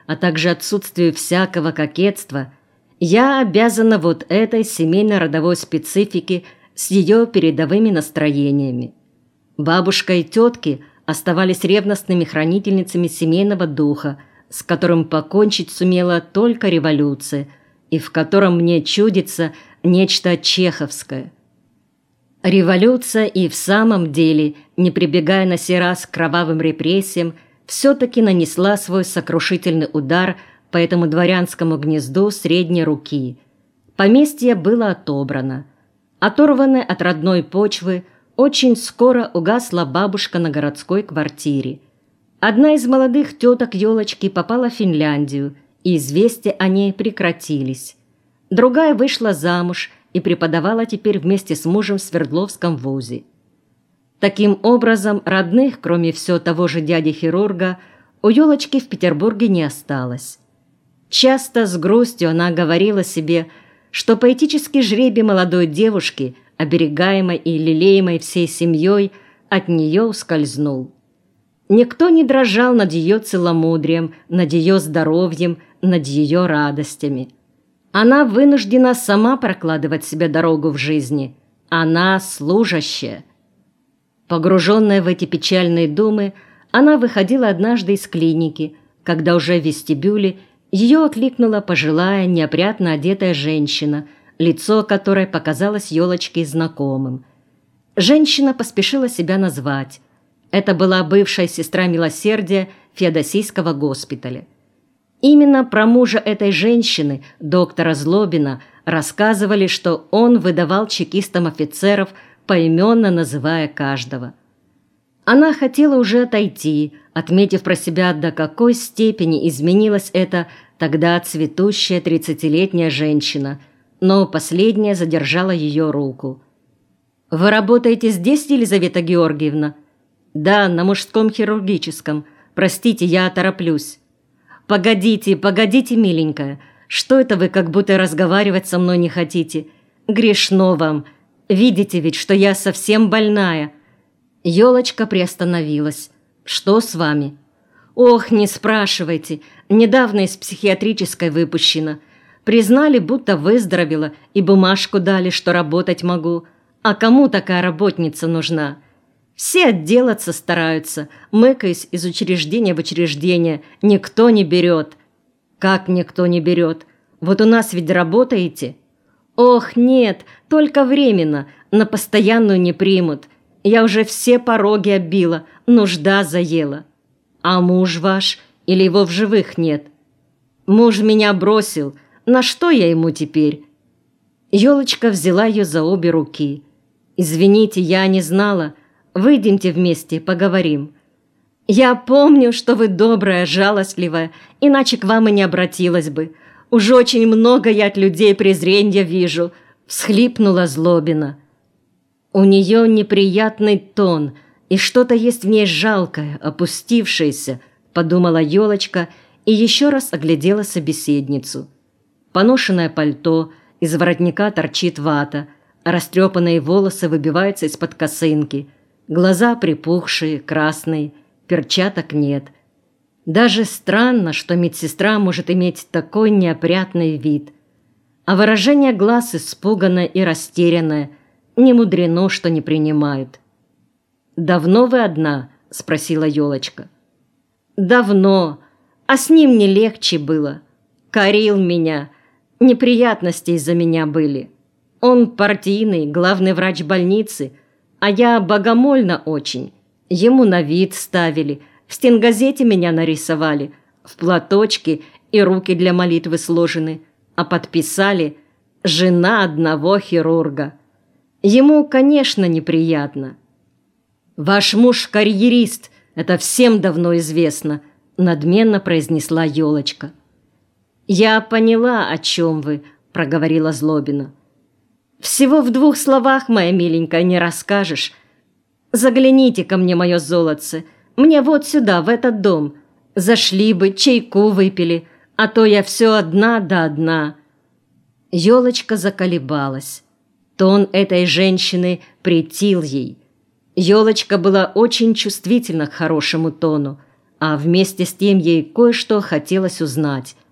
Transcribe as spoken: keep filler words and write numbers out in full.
а также отсутствию всякого кокетства, я обязана вот этой семейно-родовой специфике с ее передовыми настроениями. Бабушка и тетки оставались ревностными хранительницами семейного духа, с которым покончить сумела только революция, и в котором мне чудится нечто чеховское. Революция и в самом деле, не прибегая на сей раз к кровавым репрессиям, все-таки нанесла свой сокрушительный удар по этому дворянскому гнезду средней руки. Поместье было отобрано. Оторванное от родной почвы, очень скоро угасла бабушка на городской квартире. Одна из молодых теток Елочки попала в Финляндию, и известия о ней прекратились. Другая вышла замуж и преподавала теперь вместе с мужем в Свердловском вузе. Таким образом, родных, кроме все того же дяди-хирурга, у Елочки в Петербурге не осталось. Часто с грустью она говорила себе, что поэтический жребий молодой девушки, оберегаемой и лелеемой всей семьей, от нее ускользнул. Никто не дрожал над ее целомудрием, над ее здоровьем, над ее радостями. Она вынуждена сама прокладывать себе дорогу в жизни. Она служащая. Погруженная в эти печальные думы, она выходила однажды из клиники, когда уже в вестибюле ее окликнула пожилая, неопрятно одетая женщина, лицо которой показалось Елочке знакомым. Женщина поспешила себя назвать. Это была бывшая сестра милосердия Феодосийского госпиталя. Именно про мужа этой женщины, доктора Злобина, рассказывали, что он выдавал чекистам офицеров, поименно называя каждого. Она хотела уже отойти, отметив про себя, до какой степени изменилась эта тогда цветущая тридцатилетняя женщина, но последняя задержала ее руку. «Вы работаете здесь, Елизавета Георгиевна?» «Да, на мужском хирургическом. Простите, я тороплюсь». «Погодите, погодите, миленькая. Что это вы как будто разговаривать со мной не хотите? Грешно вам. Видите ведь, что я совсем больная». Елочка приостановилась. «Что с вами?» «Ох, не спрашивайте. Недавно из психиатрической выпущена. Признали, будто выздоровела, и бумажку дали, что работать могу. А кому такая работница нужна? Все отделаться стараются, мыкаясь из учреждения в учреждение. Никто не берет». «Как никто не берет? Вот у нас ведь работаете?» «Ох, нет, только временно, на постоянную не примут. Я уже все пороги оббила, нужда заела». «А муж ваш? Или его в живых нет?» «Муж меня бросил. На что я ему теперь?» Елочка взяла ее за обе руки. «Извините, я не знала. Выйдемте вместе, поговорим. Я помню, что вы добрая, жалостливая, иначе к вам и не обратилась бы. Уж очень много я от людей презренья вижу», — всхлипнула Злобина. У нее неприятный тон, и что-то есть в ней жалкое, опустившееся, подумала Елочка и еще раз оглядела собеседницу. Поношенное пальто, из воротника торчит вата, растрепанные волосы выбиваются из-под косынки, глаза припухшие, красные, перчаток нет. Даже странно, что медсестра может иметь такой неопрятный вид. А выражение глаз испуганное и растерянное, не мудрено, что не принимают. «Давно вы одна?» – спросила Елочка. «Давно, а с ним не легче было. Корил меня, неприятности из-за меня были. Он партийный, главный врач больницы, а я богомольна очень. Ему на вид ставили, в стенгазете меня нарисовали, в платочке и руки для молитвы сложены, а подписали «Жена одного хирурга». Ему, конечно, неприятно». «Ваш муж карьерист, это всем давно известно», – надменно произнесла Елочка. «Я поняла, о чем вы», – проговорила Злобина. «Всего в двух словах, моя миленькая, не расскажешь. Загляните ко мне, мое золотце, мне вот сюда, в этот дом. Зашли бы, чайку выпили, а то я все одна да одна». Елочка заколебалась. Тон этой женщины претил ей. Елочка была очень чувствительна к хорошему тону. а вместе с тем ей кое-что хотелось узнать,